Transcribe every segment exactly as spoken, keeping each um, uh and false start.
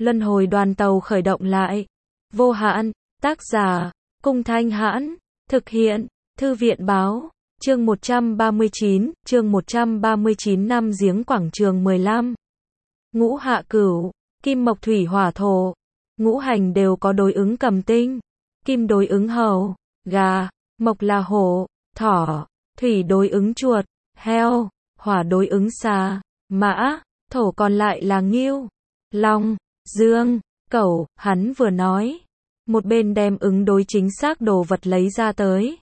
Luân hồi đoàn tàu khởi động lại. Vô hạn, tác giả, Cung Thanh Hãn, thực hiện, Thư viện Báo, chương một trăm ba mươi chín, chương một trăm ba mươi chín năm giếng quảng trường mười lăm. Ngũ hạ cửu, kim mộc thủy hỏa thổ, ngũ hành đều có đối ứng cầm tinh, kim đối ứng hầu, gà, mộc là hổ, thỏ, thủy đối ứng chuột, heo, hỏa đối ứng xà, mã, thổ còn lại là ngưu, long, dương, cẩu, hắn vừa nói. Một bên đem ứng đối chính xác đồ vật lấy ra tới.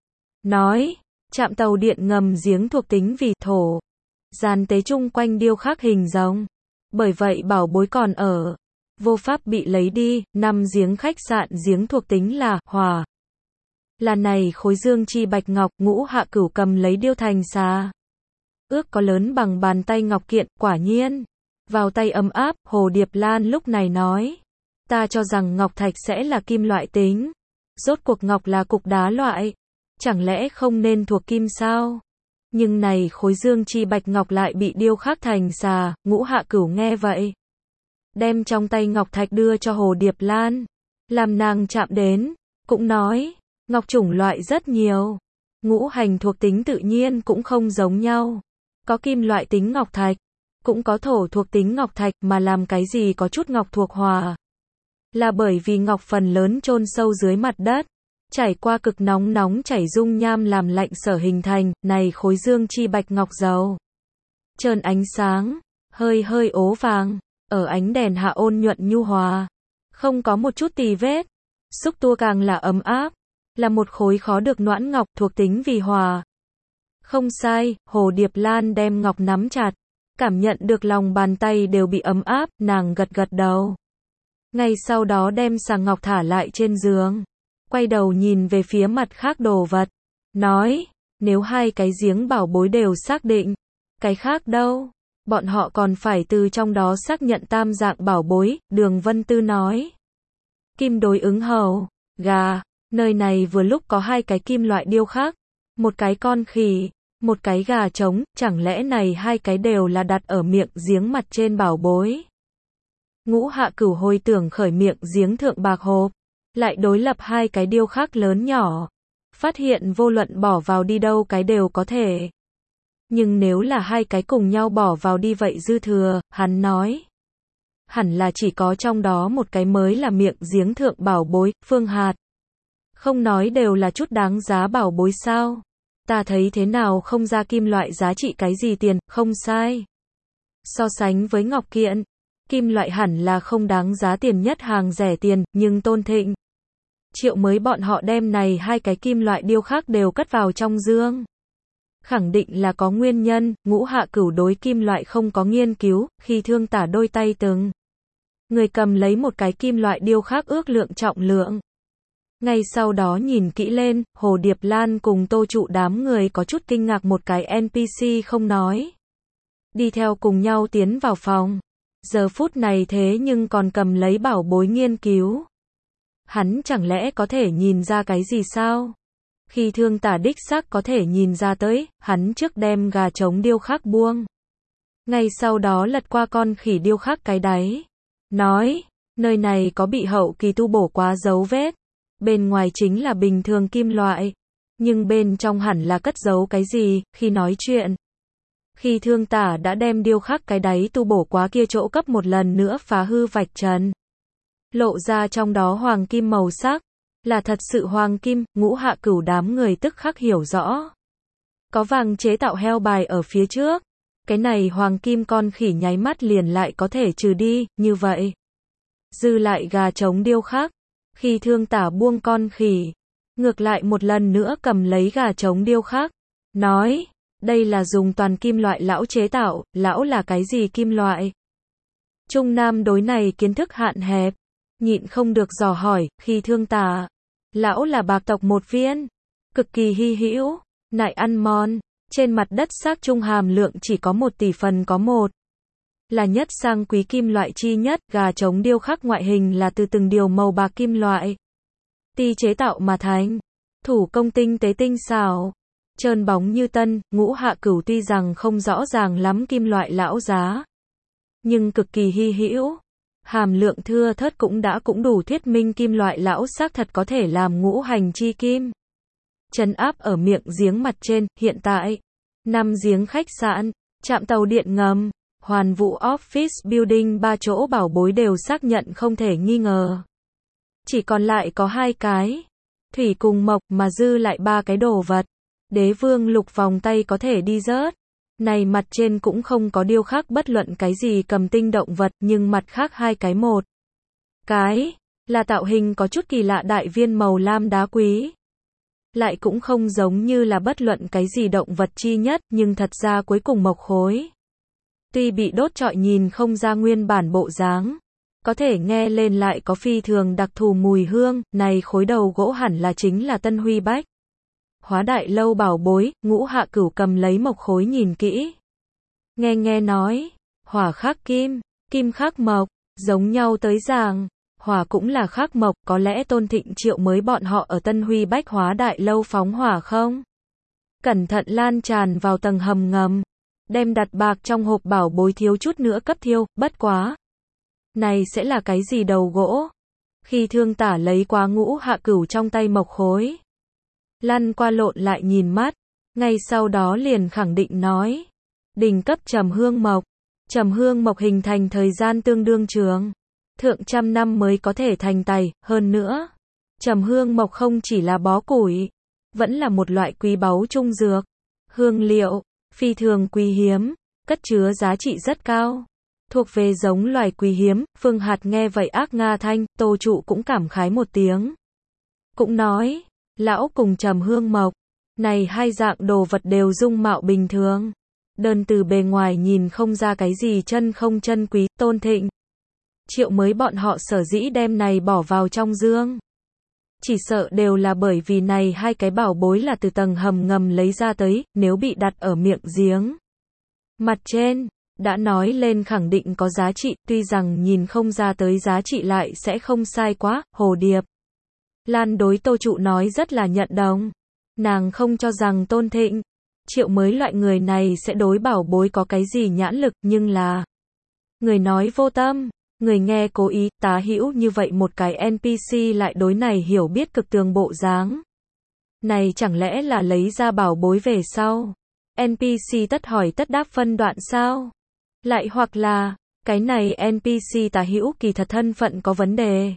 Nói, trạm tàu điện ngầm giếng thuộc tính vì thổ. Gian tế chung quanh điêu khắc hình rồng. Bởi vậy bảo bối còn ở. Vô pháp bị lấy đi, năm giếng khách sạn giếng thuộc tính là hỏa. Là này khối dương chi bạch ngọc, ngũ hạ cửu cầm lấy điêu thành xà. Ước có lớn bằng bàn tay ngọc kiện, quả nhiên. Vào tay ấm áp, Hồ Điệp Lan lúc này nói. Ta cho rằng ngọc thạch sẽ là kim loại tính. Rốt cuộc ngọc là cục đá loại. Chẳng lẽ không nên thuộc kim sao? Nhưng này khối dương chi bạch ngọc lại bị điêu khắc thành xà, ngũ hạ cửu nghe vậy. Đem trong tay ngọc thạch đưa cho Hồ Điệp Lan. Làm nàng chạm đến, cũng nói, ngọc chủng loại rất nhiều. Ngũ hành thuộc tính tự nhiên cũng không giống nhau. Có kim loại tính ngọc thạch, cũng có thổ thuộc tính ngọc thạch, mà làm cái gì có chút ngọc thuộc hỏa. Là bởi vì ngọc phần lớn chôn sâu dưới mặt đất, trải qua cực nóng nóng chảy dung nham làm lạnh sở hình thành, này khối dương chi bạch ngọc dầu. Trơn ánh sáng, hơi hơi ố vàng, ở ánh đèn hạ ôn nhuận nhu hòa, không có một chút tì vết, xúc tua càng là ấm áp, là một khối khó được noãn ngọc thuộc tính vì hòa. Không sai, Hồ Điệp Lan đem ngọc nắm chặt, cảm nhận được lòng bàn tay đều bị ấm áp, nàng gật gật đầu. Ngay sau đó đem sàng ngọc thả lại trên giường. Quay đầu nhìn về phía mặt khác đồ vật. Nói, nếu hai cái giếng bảo bối đều xác định. Cái khác đâu? Bọn họ còn phải từ trong đó xác nhận tam dạng bảo bối, Đường Vân Tư nói. Kim đối ứng hầu, gà, nơi này vừa lúc có hai cái kim loại điêu khắc. Một cái con khỉ, một cái gà trống, chẳng lẽ này hai cái đều là đặt ở miệng giếng mặt trên bảo bối. Ngũ hạ cửu hồi tưởng khởi miệng giếng thượng bạc hộp, lại đối lập hai cái điêu khắc lớn nhỏ, phát hiện vô luận bỏ vào đi đâu cái đều có thể. Nhưng nếu là hai cái cùng nhau bỏ vào đi vậy dư thừa, hắn nói. Hẳn là chỉ có trong đó một cái mới là miệng giếng thượng bảo bối, phương hạt. Không nói đều là chút đáng giá bảo bối sao. Ta thấy thế nào không ra kim loại giá trị cái gì tiền, không sai. So sánh với ngọc kiện, kim loại hẳn là không đáng giá tiền nhất hàng rẻ tiền, nhưng Tôn Thịnh, Triệu mới bọn họ đem này hai cái kim loại điêu khắc đều cất vào trong dương. Khẳng định là có nguyên nhân, ngũ hạ cửu đối kim loại không có nghiên cứu, khi thương tả đôi tay từng. Người cầm lấy một cái kim loại điêu khắc ước lượng trọng lượng. Ngay sau đó nhìn kỹ lên, Hồ Điệp Lan cùng Tô Trụ đám người có chút kinh ngạc một cái en pê xê không nói. Đi theo cùng nhau tiến vào phòng. Giờ phút này thế nhưng còn cầm lấy bảo bối nghiên cứu. Hắn chẳng lẽ có thể nhìn ra cái gì sao? Khi thương tả đích xác có thể nhìn ra tới, hắn trước đem gà trống điêu khắc buông. Ngay sau đó lật qua con khỉ điêu khắc cái đáy. Nói, nơi này có bị hậu kỳ tu bổ quá dấu vết. Bên ngoài chính là bình thường kim loại. Nhưng bên trong hẳn là cất giấu cái gì, khi nói chuyện. Khi thương tả đã đem điêu khắc cái đáy tu bổ quá kia chỗ cấp một lần nữa phá hư vạch trần. Lộ ra trong đó hoàng kim màu sắc. Là thật sự hoàng kim, ngũ hạ cửu đám người tức khắc hiểu rõ. Có vàng chế tạo heo bài ở phía trước. Cái này hoàng kim con khỉ nháy mắt liền lại có thể trừ đi, như vậy. Dư lại gà trống điêu khắc. Khi thương tả buông con khỉ. Ngược lại một lần nữa cầm lấy gà trống điêu khắc. Nói, đây là dùng toàn kim loại lão chế tạo, lão là cái gì kim loại? Trung Nam đối này kiến thức hạn hẹp. Nhịn không được dò hỏi, khi thương tả. Lão là bạc tộc một viên. Cực kỳ hy hữu, nại ăn mòn. Trên mặt đất xác trung hàm lượng chỉ có một tỷ phần có một. Là nhất sang quý kim loại chi nhất, gà trống điêu khắc ngoại hình là từ từng điều màu bạc kim loại. Ti chế tạo mà thành. Thủ công tinh tế tinh xảo. Trơn bóng như tân, ngũ hạ cửu tuy rằng không rõ ràng lắm kim loại lão giá. Nhưng cực kỳ hy hữu. hàm lượng thưa thớt cũng đã cũng đủ thuyết minh kim loại lão xác thật có thể làm ngũ hành chi kim. Trấn áp ở miệng giếng mặt trên, hiện tại, năm giếng khách sạn, trạm tàu điện ngầm, hoàn vũ office building ba chỗ bảo bối đều xác nhận không thể nghi ngờ. Chỉ còn lại có hai cái, thủy cùng mộc mà dư lại ba cái đồ vật. Đế vương lục vòng tay có thể đi rớt. Này mặt trên cũng không có điêu khắc bất luận cái gì cầm tinh động vật, nhưng mặt khác hai cái một. Cái, là tạo hình có chút kỳ lạ đại viên màu lam đá quý. Lại cũng không giống như là bất luận cái gì động vật chi nhất, nhưng thật ra cuối cùng mộc khối. Tuy bị đốt trọi nhìn không ra nguyên bản bộ dáng. Có thể nghe lên lại có phi thường đặc thù mùi hương, này khối đầu gỗ hẳn là chính là Tân Huy Bách. Hóa đại lâu bảo bối, Ngũ Hạ Cửu cầm lấy mộc khối nhìn kỹ. Nghe nghe nói, hỏa khắc kim, kim khắc mộc, giống nhau tới ràng, hỏa cũng là khắc mộc, có lẽ Tôn Thịnh Triệu mới bọn họ ở Tân Huy Bách hóa đại lâu phóng hỏa không? Cẩn thận lan tràn vào tầng hầm ngầm, đem đặt bạc trong hộp bảo bối thiếu chút nữa cấp thiêu, bất quá. Này sẽ là cái gì đầu gỗ? Khi Thương Tả lấy quá Ngũ Hạ Cửu trong tay mộc khối, lăn qua lộn lại nhìn mắt, ngay sau đó liền khẳng định nói, đỉnh cấp trầm hương mộc. Trầm hương mộc hình thành thời gian tương đương trường, thượng trăm năm mới có thể thành tài, hơn nữa, trầm hương mộc không chỉ là bó củi, vẫn là một loại quý báu trung dược, hương liệu, phi thường quý hiếm, cất chứa giá trị rất cao, thuộc về giống loài quý hiếm. Phương Hạt nghe vậy ác nga thanh, Tô Trụ cũng cảm khái một tiếng, cũng nói, lão cùng trầm hương mộc, này hai dạng đồ vật đều dung mạo bình thường, đơn từ bề ngoài nhìn không ra cái gì chân không chân quý. Tôn Thịnh Triệu mới bọn họ sở dĩ đem này bỏ vào trong dương, chỉ sợ đều là bởi vì này hai cái bảo bối là từ tầng hầm ngầm lấy ra tới, nếu bị đặt ở miệng giếng mặt trên, đã nói lên khẳng định có giá trị, tuy rằng nhìn không ra tới giá trị lại sẽ không sai quá. Hồ Điệp Lan đối Tô Trụ nói rất là nhận đồng, nàng không cho rằng Tôn Thịnh Triệu mới loại người này sẽ đối bảo bối có cái gì nhãn lực, nhưng là người nói vô tâm, người nghe cố ý, tá hữu như vậy một cái en pê xê lại đối này hiểu biết cực tường bộ dáng. Này chẳng lẽ là lấy ra bảo bối về sau, en pê xê tất hỏi tất đáp phân đoạn sao? Lại hoặc là, cái này en pê xê tá hữu kỳ thật thân phận có vấn đề.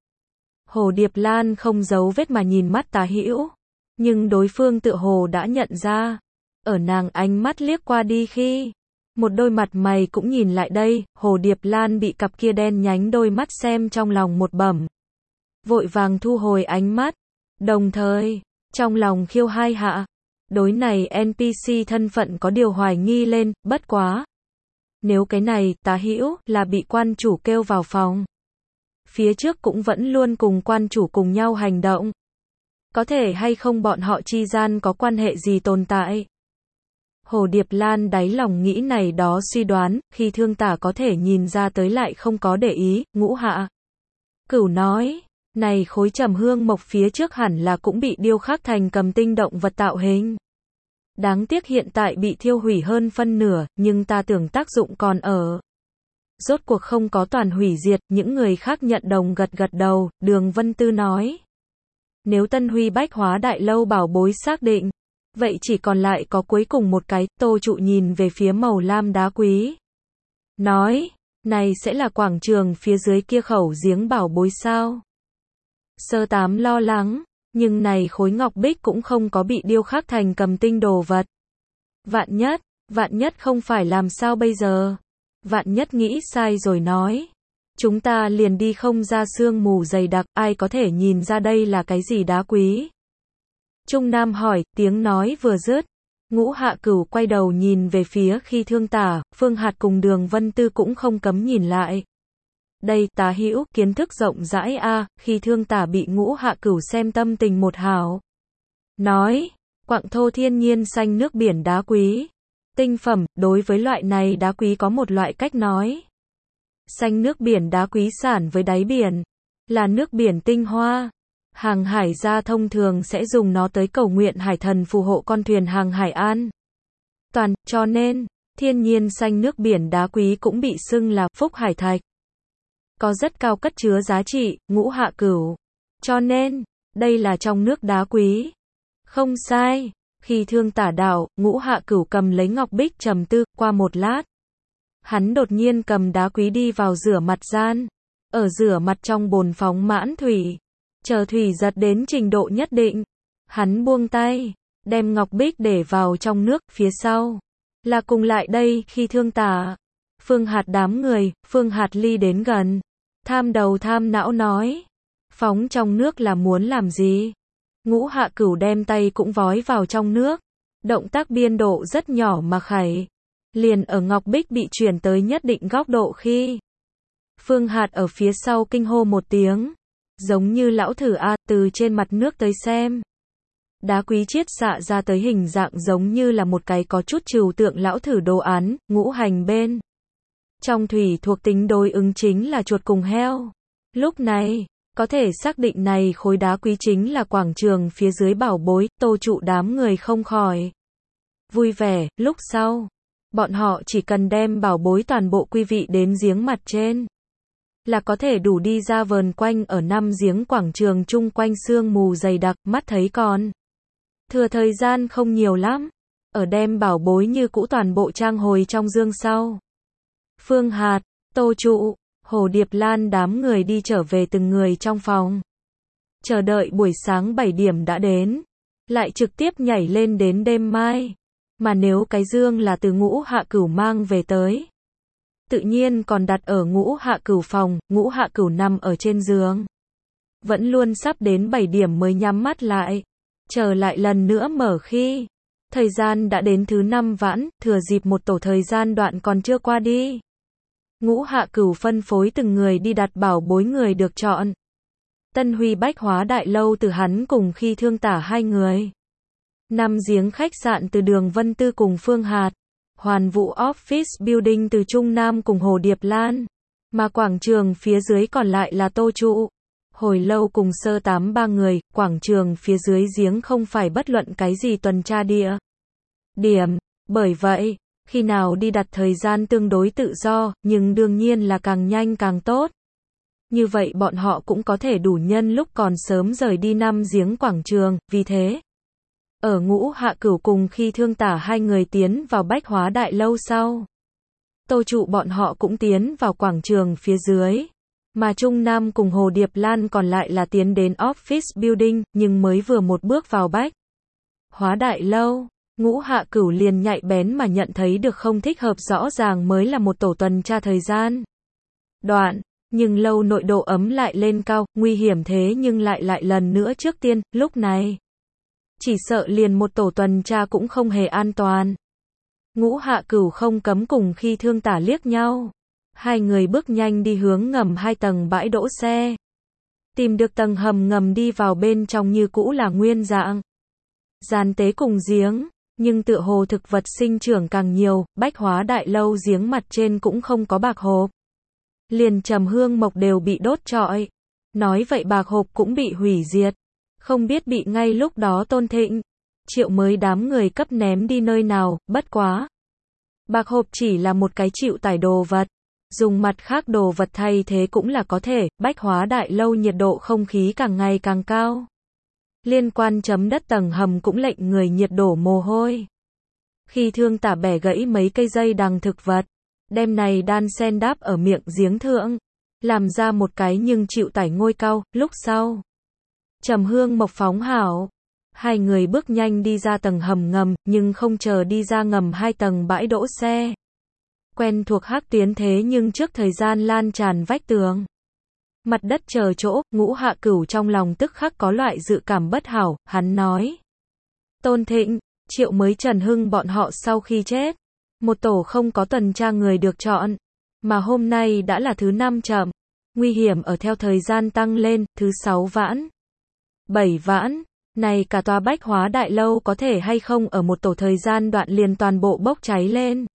Hồ Điệp Lan không giấu vết mà nhìn mắt tá hữu, nhưng đối phương tựa hồ đã nhận ra. Ở nàng ánh mắt liếc qua đi khi, một đôi mặt mày cũng nhìn lại đây, Hồ Điệp Lan bị cặp kia đen nhánh đôi mắt xem trong lòng một bẩm. Vội vàng thu hồi ánh mắt, đồng thời, trong lòng khiêu hai hạ, đối này en pê xê thân phận có điều hoài nghi lên, bất quá. Nếu cái này, tá hữu, là bị quan chủ kêu vào phòng. Phía trước cũng vẫn luôn cùng quan chủ cùng nhau hành động. Có thể hay không bọn họ chi gian có quan hệ gì tồn tại? Hồ Điệp Lan đáy lòng nghĩ này đó suy đoán, khi Thương Tả có thể nhìn ra tới lại không có để ý. Ngũ Hạ Cửu nói, này khối trầm hương mộc phía trước hẳn là cũng bị điêu khắc thành cầm tinh động vật tạo hình. Đáng tiếc hiện tại bị thiêu hủy hơn phân nửa, nhưng ta tưởng tác dụng còn ở. Rốt cuộc không có toàn hủy diệt, những người khác nhận đồng gật gật đầu. Đường Vân Tư nói, nếu Tân Huy Bách hóa đại lâu bảo bối xác định, vậy chỉ còn lại có cuối cùng một cái. Tô Trụ nhìn về phía màu lam đá quý, nói, này sẽ là quảng trường phía dưới kia khẩu giếng bảo bối sao? Sơ Tám lo lắng, nhưng này khối ngọc bích cũng không có bị điêu khắc thành cầm tinh đồ vật. Vạn nhất, vạn nhất không phải làm sao bây giờ? Vạn nhất nghĩ sai rồi nói, chúng ta liền đi không ra sương mù dày đặc, ai có thể nhìn ra đây là cái gì đá quý? Trung Nam hỏi, tiếng nói vừa dứt, Ngũ Hạ Cửu quay đầu nhìn về phía khi Thương Tả, Phương Hạt cùng Đường Vân Tư cũng không cấm nhìn lại. Đây, tá hữu, kiến thức rộng rãi a. À, khi Thương Tả bị Ngũ Hạ Cửu xem tâm tình một hảo. Nói, quặng thô thiên nhiên xanh nước biển đá quý. Tinh phẩm, đối với loại này đá quý có một loại cách nói. Xanh nước biển đá quý sản với đáy biển, là nước biển tinh hoa. Hàng hải gia thông thường sẽ dùng nó tới cầu nguyện hải thần phù hộ con thuyền hàng hải an toàn, cho nên, thiên nhiên xanh nước biển đá quý cũng bị xưng là phúc hải thạch. có rất cao cất chứa giá trị, ngũ hạ cửu. Cho nên, đây là trong nước đá quý. Không sai, khi Thương Tả đảo, ngũ hạ cửu cầm lấy ngọc bích trầm tư, qua một lát. Hắn đột nhiên cầm đá quý đi vào rửa mặt gian. Ở rửa mặt trong bồn phóng mãn thủy. Chờ thủy giật đến trình độ nhất định. Hắn buông tay, đem ngọc bích để vào trong nước, phía sau. Là cùng lại đây khi Thương Tả. Phương Hạt đám người, Phương Hạt Ly đến gần. Tham đầu tham não nói. Phóng trong nước là muốn làm gì? Ngũ hạ cửu đem tay cũng vói vào trong nước. Động tác biên độ rất nhỏ mà khẩy. Liền ở ngọc bích bị chuyển tới nhất định góc độ khi. Phương Hạt ở phía sau kinh hô một tiếng. Giống như lão thử A, từ trên mặt nước tới xem. Đá quý chiết xạ ra tới hình dạng giống như là một cái có chút trừu tượng lão thử đồ án, ngũ hành bên. Trong thủy thuộc tính đối ứng chính là chuột cùng heo. Lúc này, có thể xác định này khối đá quý chính là quảng trường phía dưới bảo bối, Tô Trụ đám người không khỏi vui vẻ. Lúc sau, bọn họ chỉ cần đem bảo bối toàn bộ quy vị đến giếng mặt trên, là có thể đủ đi ra vờn quanh ở năm giếng quảng trường chung quanh sương mù dày đặc, mắt thấy còn thừa thời gian không nhiều lắm. Ở đem bảo bối như cũ toàn bộ trang hồi trong dương sau. Phương Hạt, Tô Trụ, Hồ Điệp Lan đám người đi trở về từng người trong phòng. Chờ đợi buổi sáng bảy điểm đã đến. Lại trực tiếp nhảy lên đến đêm mai. Mà nếu cái dương là từ ngũ hạ cửu mang về tới. Tự nhiên còn đặt ở ngũ hạ cửu phòng, ngũ hạ cửu nằm ở trên giường. Vẫn luôn sắp đến bảy điểm mới nhắm mắt lại. Chờ lại lần nữa mở khi. Thời gian đã đến thứ năm vãn, thừa dịp một tổ thời gian đoạn còn chưa qua đi. Ngũ hạ cửu phân phối từng người đi đặt bảo bối người được chọn. Tân Huy Bách Hóa Đại Lâu từ hắn cùng khi Thương Tả hai người. Năm giếng khách sạn từ Đường Vân Tư cùng Phương Hạt. Hoàn Vũ Office Building từ Trung Nam cùng Hồ Điệp Lan. Mà quảng trường phía dưới còn lại là Tô Trụ. Hồi lâu cùng Sơ Tám ba người, quảng trường phía dưới giếng không phải bất luận cái gì tuần tra địa điểm. Bởi vậy, khi nào đi đặt thời gian tương đối tự do, nhưng đương nhiên là càng nhanh càng tốt. Như vậy bọn họ cũng có thể đủ nhân lúc còn sớm rời đi năm giếng quảng trường, vì thế. Ở ngũ hạ cửu cùng khi Thương Tả hai người tiến vào Bách Hóa Đại Lâu sau. Tô Trụ bọn họ cũng tiến vào quảng trường phía dưới. Mà Trung Nam cùng Hồ Điệp Lan còn lại là tiến đến Office Building, nhưng mới vừa một bước vào Bách Hóa Đại Lâu. Ngũ hạ cửu liền nhạy bén mà nhận thấy được không thích hợp, rõ ràng mới là một tổ tuần tra thời gian đoạn, nhưng lâu nội độ ấm lại lên cao, nguy hiểm thế nhưng lại lại lần nữa trước tiên, lúc này. Chỉ sợ liền một tổ tuần tra cũng không hề an toàn. Ngũ hạ cửu không cấm cùng khi Thương Tả liếc nhau. Hai người bước nhanh đi hướng ngầm hai tầng bãi đỗ xe. Tìm được tầng hầm ngầm đi vào bên trong như cũ là nguyên dạng. Gian tế cùng giếng. Nhưng tựa hồ thực vật sinh trưởng càng nhiều, Bách Hóa Đại Lâu giếng mặt trên cũng không có bạc hộp. Liền trầm hương mộc đều bị đốt trọi. Nói vậy bạc hộp cũng bị hủy diệt. Không biết bị ngay lúc đó Tôn Thịnh, Triệu mới đám người cấp ném đi nơi nào, bất quá. Bạc hộp chỉ là một cái chịu tải đồ vật. Dùng mặt khác đồ vật thay thế cũng là có thể, Bách Hóa Đại Lâu nhiệt độ không khí càng ngày càng cao. Liên quan chấm đất tầng hầm cũng lệnh người nhiệt đổ mồ hôi. Khi Thương Tả bẻ gãy mấy cây dây đằng thực vật, đem này đan sen đáp ở miệng giếng thượng, làm ra một cái nhưng chịu tải ngôi cao, lúc sau. Trầm hương mộc phóng hảo. Hai người bước nhanh đi ra tầng hầm ngầm, nhưng không chờ đi ra ngầm hai tầng bãi đỗ xe. Quen thuộc hắc tiến thế nhưng trước thời gian lan tràn vách tường. Mặt đất chờ chỗ, ngũ hạ cửu trong lòng tức khắc có loại dự cảm bất hảo, hắn nói. Tôn Thịnh, Triệu mới Trần Hưng bọn họ sau khi chết. Một tổ không có tuần tra người được chọn. Mà hôm nay đã là thứ năm chậm. Nguy hiểm ở theo thời gian tăng lên, thứ sáu vãn. Bảy vãn. Này cả tòa Bách Hóa Đại Lâu có thể hay không ở một tổ thời gian đoạn liền toàn bộ bốc cháy lên.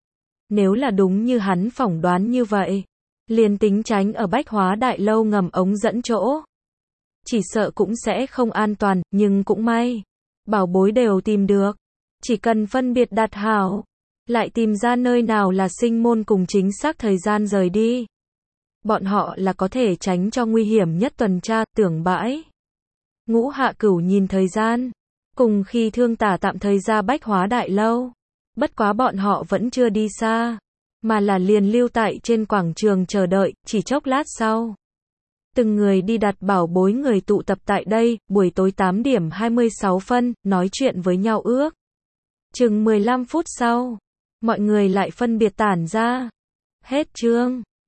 Nếu là đúng như hắn phỏng đoán như vậy. Liền tính tránh ở Bách Hóa Đại Lâu ngầm ống dẫn chỗ. Chỉ sợ cũng sẽ không an toàn, nhưng cũng may. Bảo bối đều tìm được. Chỉ cần phân biệt đặt hảo. Lại tìm ra nơi nào là sinh môn cùng chính xác thời gian rời đi. bọn họ là có thể tránh cho nguy hiểm nhất tuần tra, tưởng bãi. Ngũ Hạ Cửu nhìn thời gian, cùng khi Thương Tả tạm thời ra Bách Hóa Đại Lâu. Bất quá bọn họ vẫn chưa đi xa, mà là liền lưu tại trên quảng trường chờ đợi, chỉ chốc lát sau. Từng người đi đặt bảo bối người tụ tập tại đây, buổi tối tám điểm hai mươi sáu phân, nói chuyện với nhau ước. Chừng mười lăm phút sau, mọi người lại phân biệt tản ra. Hết chương.